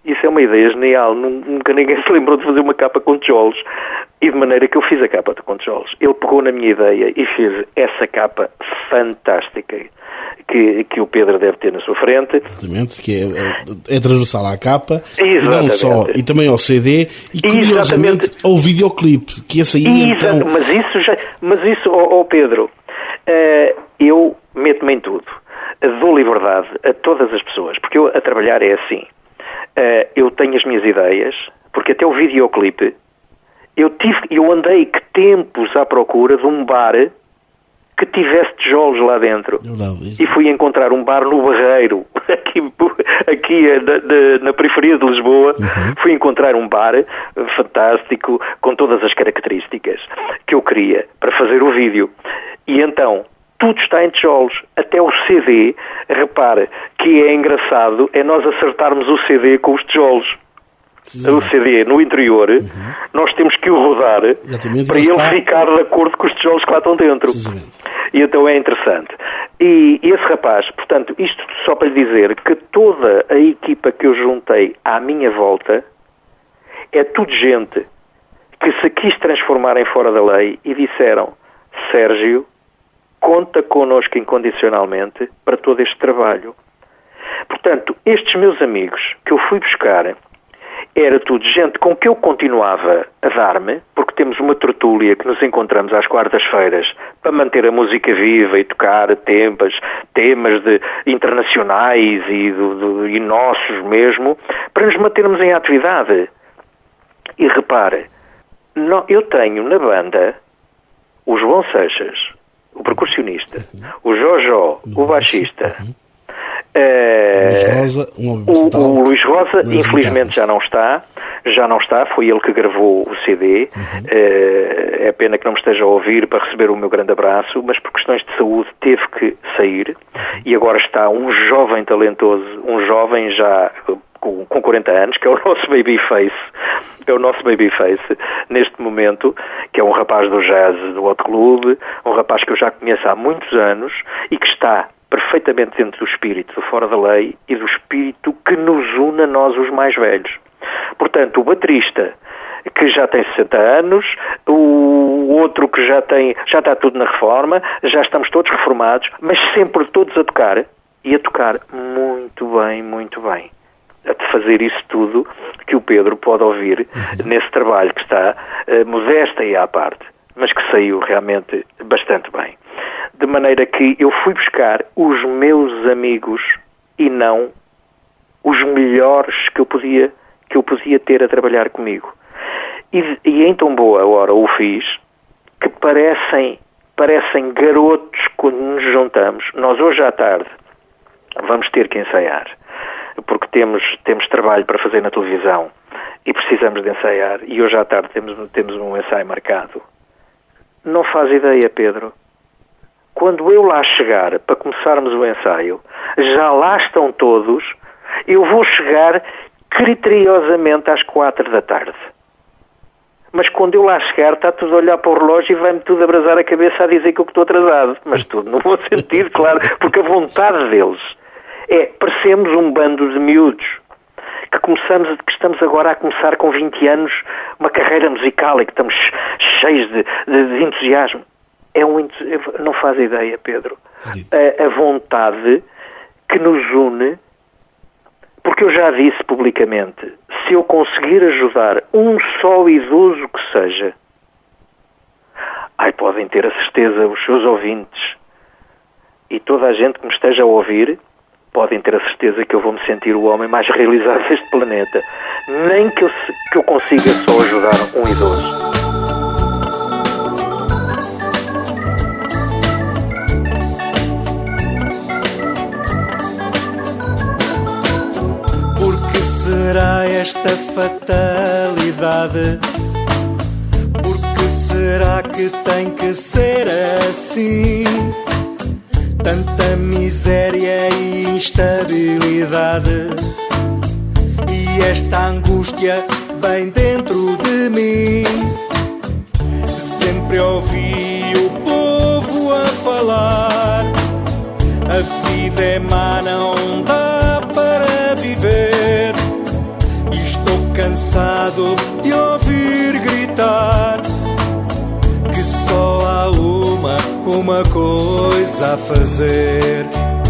Isso é uma ideia genial. Nunca ninguém se lembrou de fazer uma capa com tijolos. E de maneira que eu fiz a capa com tijolos. Ele pegou na minha ideia e fez essa capa fantástica que o Pedro deve ter na sua frente. Exatamente, que é transversal à capa e, não só, e também ao CD e curiosamente ao videoclipe, que esse aí então... Mas isso, Pedro, eu meto-me em tudo. Dou liberdade a todas as pessoas, porque eu a trabalhar é assim. Eu tenho as minhas ideias, porque até o videoclipe eu andei que tempos à procura de um bar que tivesse tijolos lá dentro. E fui encontrar um bar no Barreiro, aqui na periferia de Lisboa. Fui encontrar um bar fantástico, com todas as características que eu queria para fazer o vídeo. E então, tudo está em tijolos, até o CD. Repare que é engraçado, é nós acertarmos o CD com os tijolos. O CD no interior, nós temos que o rodar para ele ficar de acordo com os tijolos que lá estão dentro. E então é interessante. E esse rapaz, portanto, isto só para lhe dizer que toda a equipa que eu juntei à minha volta é tudo gente que se quis transformar em fora da lei e disseram: Sérgio, conta connosco incondicionalmente para todo este trabalho. Portanto, estes meus amigos que eu fui buscar era tudo gente com que eu continuava a dar-me, porque temos uma tertúlia que nos encontramos às quartas-feiras para manter a música viva e tocar temas internacionais e nossos mesmo, para nos mantermos em atividade. E repare, eu tenho na banda o João Seixas, o percussionista, o Jojó, o baixista, o Luís Rosa, infelizmente já não está, foi ele que gravou o CD. É pena que não me esteja a ouvir para receber o meu grande abraço, mas por questões de saúde teve que sair, e agora está um jovem talentoso, um jovem já com 40 anos, que é o nosso Babyface, neste momento, que é um rapaz do jazz do Hot Club, um rapaz que eu já conheço há muitos anos e que está perfeitamente dentro do espírito do Fora da Lei e do espírito que nos une a nós, os mais velhos. Portanto, o baterista, que já tem 60 anos, o outro que já está tudo na reforma, já estamos todos reformados, mas sempre todos a tocar, e a tocar muito bem, muito bem. A fazer isso tudo que o Pedro pode ouvir nesse trabalho que está modesta e à parte, mas que saiu realmente bastante bem. De maneira que eu fui buscar os meus amigos e não os melhores que eu podia ter a trabalhar comigo. E em tão boa hora o fiz, que parecem garotos quando nos juntamos. Nós hoje à tarde vamos ter que ensaiar, porque temos trabalho para fazer na televisão e precisamos de ensaiar, e hoje à tarde temos um ensaio marcado. Não faz ideia, Pedro. Quando eu lá chegar para começarmos o ensaio, já lá estão todos. Eu vou chegar criteriosamente às 4 da tarde. Mas quando eu lá chegar, está tudo a olhar para o relógio e vai-me tudo abrasar a cabeça a dizer que eu estou atrasado. Mas tudo no bom sentido, claro, porque a vontade deles parecemos um bando de miúdos que estamos agora a começar com 20 anos uma carreira musical e que estamos cheios de entusiasmo. Não faz ideia, Pedro. A vontade que nos une, porque eu já disse publicamente, se eu conseguir ajudar um só idoso que seja, podem ter a certeza, os seus ouvintes e toda a gente que me esteja a ouvir, podem ter a certeza que eu vou me sentir o homem mais realizado deste planeta. Nem que eu consiga só ajudar um idoso. Será esta fatalidade? Por que será que tem que ser assim? Tanta miséria e instabilidade, e esta angústia bem dentro de mim. Sempre ouvi o povo a falar: a vida é má, não dá para viver. cansado de ouvir gritar que só há uma coisa a fazer.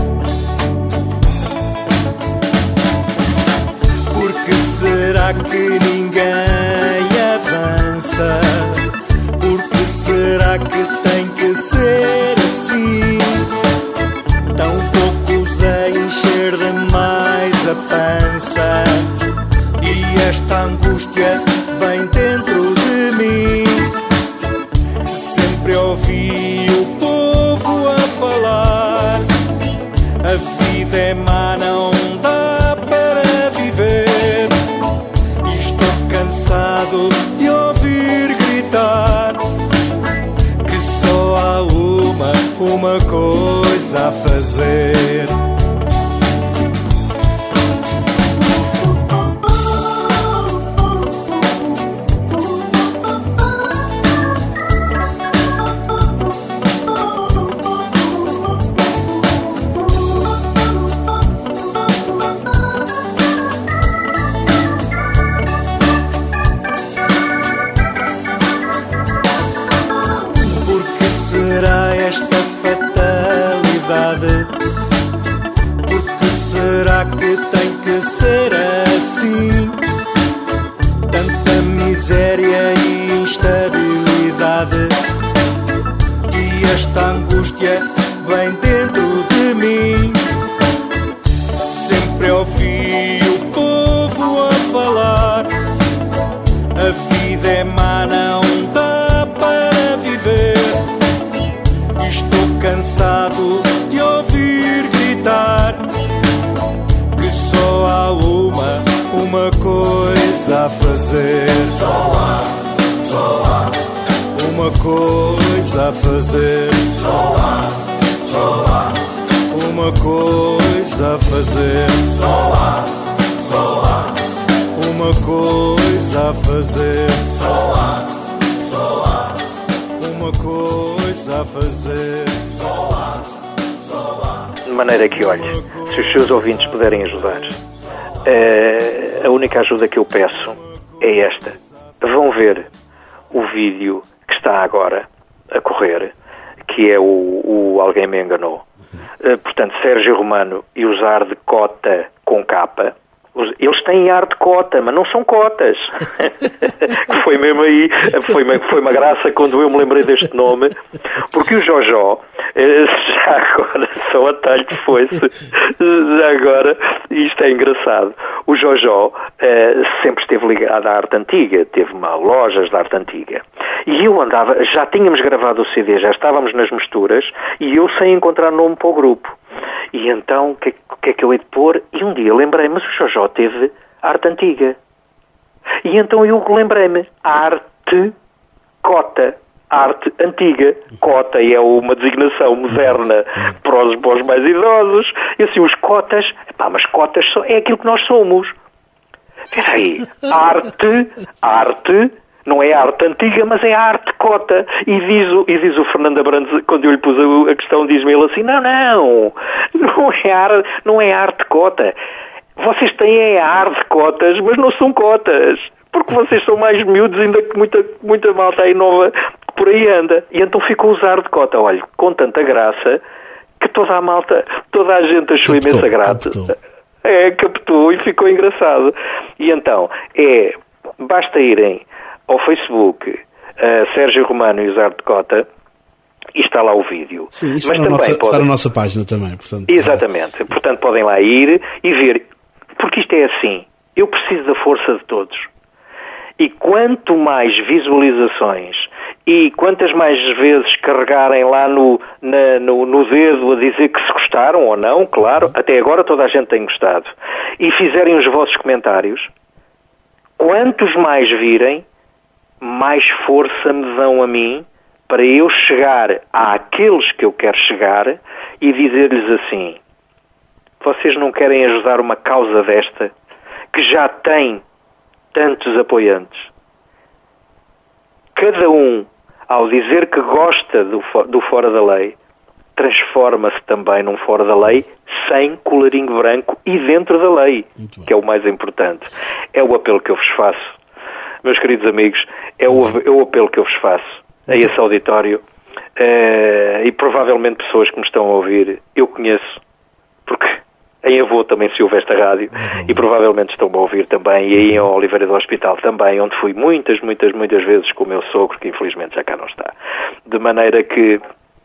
Porque será que ninguém avança? Porque será que tem que ser assim? Tão poucos a encher demais a pança, e esta angústia vem dentro de mim. Sempre ouvi o povo a falar: a vida é má, não dá para viver. E estou cansado de ouvir gritar que só há uma coisa a fazer. Esta fatalidade, porque será que tem que ser assim? Tanta miséria e instabilidade, e esta angústia vem dentro de mim. Sempre ouvi o povo a falar: a vida é má, não dá para viver. Estou cansado de ouvir gritar que só há uma coisa a fazer. Só há uma coisa a fazer. Só há uma coisa a fazer. Só há uma coisa a fazer. Só há uma coisa a fazer. De maneira que, olha, se os seus ouvintes puderem ajudar, a única ajuda que eu peço é esta: vão ver o vídeo que está agora a correr, que é o Alguém Me Enganou. Portanto, Sérgio Romano e usar de cota com capa. Eles têm ar de cota, mas não são cotas. Foi mesmo aí, foi uma graça quando eu me lembrei deste nome, porque o Jojó, já agora, só a talho de foice, já agora, isto é engraçado, o Jojó sempre esteve ligado à arte antiga, teve lojas de arte antiga. E eu andava, já tínhamos gravado o CD, já estávamos nas misturas, e eu sem encontrar nome para o grupo. E então, o que é que eu hei de pôr? E um dia lembrei-me, mas o Jojó teve arte antiga. E então eu lembrei-me, arte cota, arte antiga. Cota é uma designação moderna para os mais idosos. E assim, os cotas, mas cotas é aquilo que nós somos. Espera aí, arte, não é arte antiga, mas é arte cota. E diz o Fernando Abrantes, quando eu lhe pus a questão, diz-me ele assim, não é arte cota. Vocês têm arte cotas, mas não são cotas. Porque vocês são mais miúdos, ainda que muita malta aí nova por aí anda. E então ficou a usar de cota, olha, com tanta graça, que toda a malta, toda a gente achou imensa graça. Captou e ficou engraçado. E então, basta irem ao Facebook, Sérgio Romano e usar de cota, e está lá o vídeo. Sim, isto está na nossa página também. Portanto, exatamente. Portanto, podem lá ir e ver. Porque isto é assim. Eu preciso da força de todos. E quanto mais visualizações e quantas mais vezes carregarem lá no dedo a dizer que se gostaram ou não, claro, até agora toda a gente tem gostado, e fizerem os vossos comentários, quantos mais virem, mais força me dão a mim para eu chegar àqueles que eu quero chegar e dizer-lhes assim: vocês não querem ajudar uma causa desta que já tem tantos apoiantes? Cada um, ao dizer que gosta do Fora da Lei, transforma-se também num Fora da Lei sem colarinho branco e dentro da lei, que é o mais importante. É o apelo que eu vos faço, meus queridos amigos, é o apelo que eu vos faço a esse auditório, e provavelmente pessoas que me estão a ouvir, eu conheço, porque em Avô também se ouve esta rádio, e provavelmente estão-me a ouvir também, e aí em Oliveira do Hospital também, onde fui muitas vezes com o meu sogro, que infelizmente já cá não está. De maneira que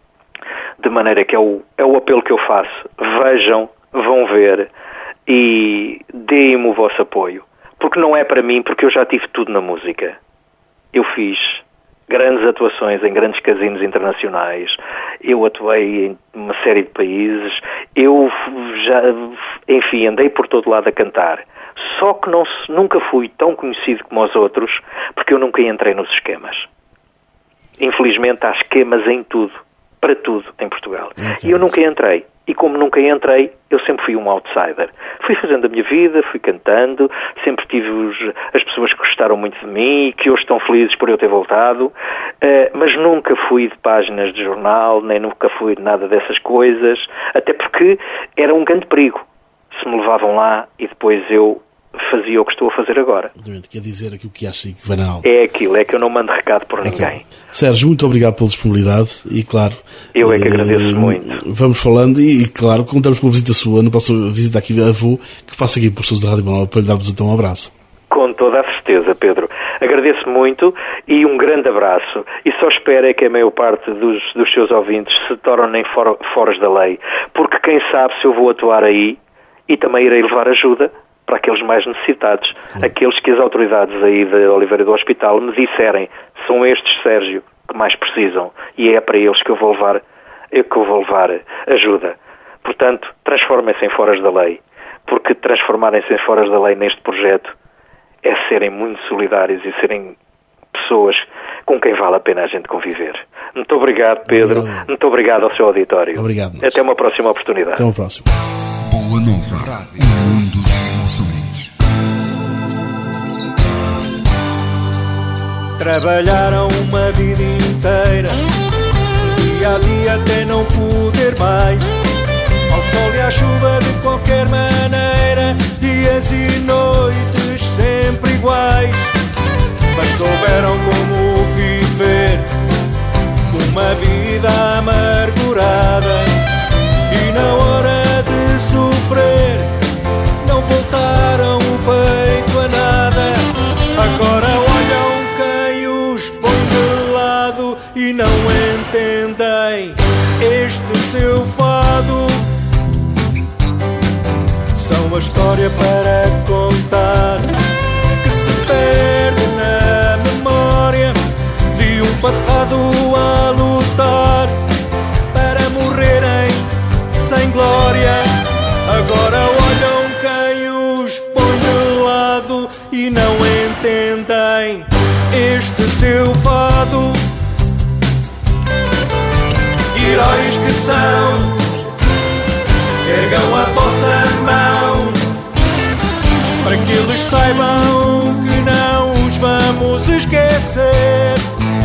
é o apelo que eu faço. Vejam, vão ver e deem-me o vosso apoio. Porque não é para mim, porque eu já tive tudo na música. Eu fiz grandes atuações em grandes casinos internacionais, eu atuei em uma série de países, eu já, enfim, andei por todo lado a cantar. Só que nunca fui tão conhecido como os outros, porque eu nunca entrei nos esquemas. Infelizmente há esquemas em tudo, para tudo em Portugal. E eu nunca entrei. E como nunca entrei, eu sempre fui um outsider. Fui fazendo a minha vida, fui cantando, sempre tive as pessoas que gostaram muito de mim e que hoje estão felizes por eu ter voltado, mas nunca fui de páginas de jornal, nem nunca fui de nada dessas coisas, até porque era um grande perigo se me levavam lá e depois eu fazia o que estou a fazer agora. Quer dizer aquilo que acha e que vai na alma. É aquilo, é que eu não mando recado por ninguém. Sérgio, muito obrigado pela disponibilidade e, claro... Eu é que agradeço muito. Vamos falando e, claro, contamos com uma visita sua, na próxima visita aqui a Avô, que passa aqui por pessoas da Rádio Manuel para lhe darmos então um abraço. Com toda a certeza, Pedro. Agradeço muito e um grande abraço. E só espero é que a maior parte dos seus ouvintes se tornem foras da lei, porque quem sabe se eu vou atuar aí e também irei levar ajuda para aqueles mais necessitados, aqueles que as autoridades aí de Oliveira do Hospital me disserem, são estes, Sérgio, que mais precisam, e é para eles que eu vou levar ajuda. Portanto, transformem-se em foras da lei, porque transformarem-se em foras da lei neste projeto é serem muito solidários e serem pessoas com quem vale a pena a gente conviver. Muito obrigado, Pedro. Muito obrigado ao seu auditório. Obrigado. Até uma próxima oportunidade. Até uma próxima. Boa Nova, um mundo de emoções. Trabalharam uma vida inteira, dia a dia até não poder mais. Ao sol e à chuva de qualquer maneira, dias e noites sempre iguais. Mas souberam como viver uma vida amargurada, e na hora de sofrer não voltaram o peito a nada. Agora olham quem os põe de lado e não entendem este seu fado. São uma história para contar que se perde na memória de um passado a lutar para morrerem sem glória. Agora olham quem os põe de lado e não entendem este seu fado. Heróis que são, ergam a vossa mão para que eles saibam que não os vamos esquecer.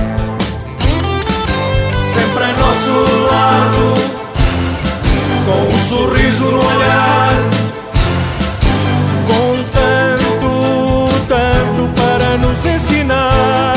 Sempre a nosso lado, com um sorriso no olhar, com tanto para nos ensinar.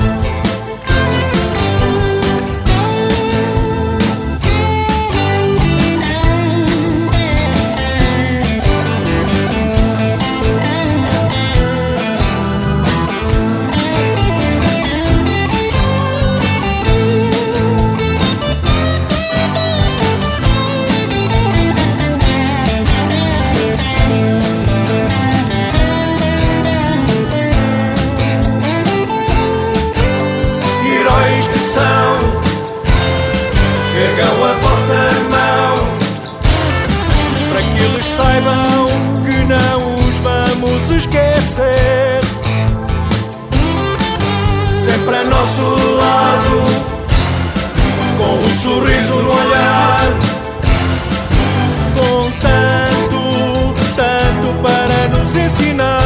Saibam que não os vamos esquecer. Sempre a nosso lado, com um sorriso no olhar, com tanto para nos ensinar.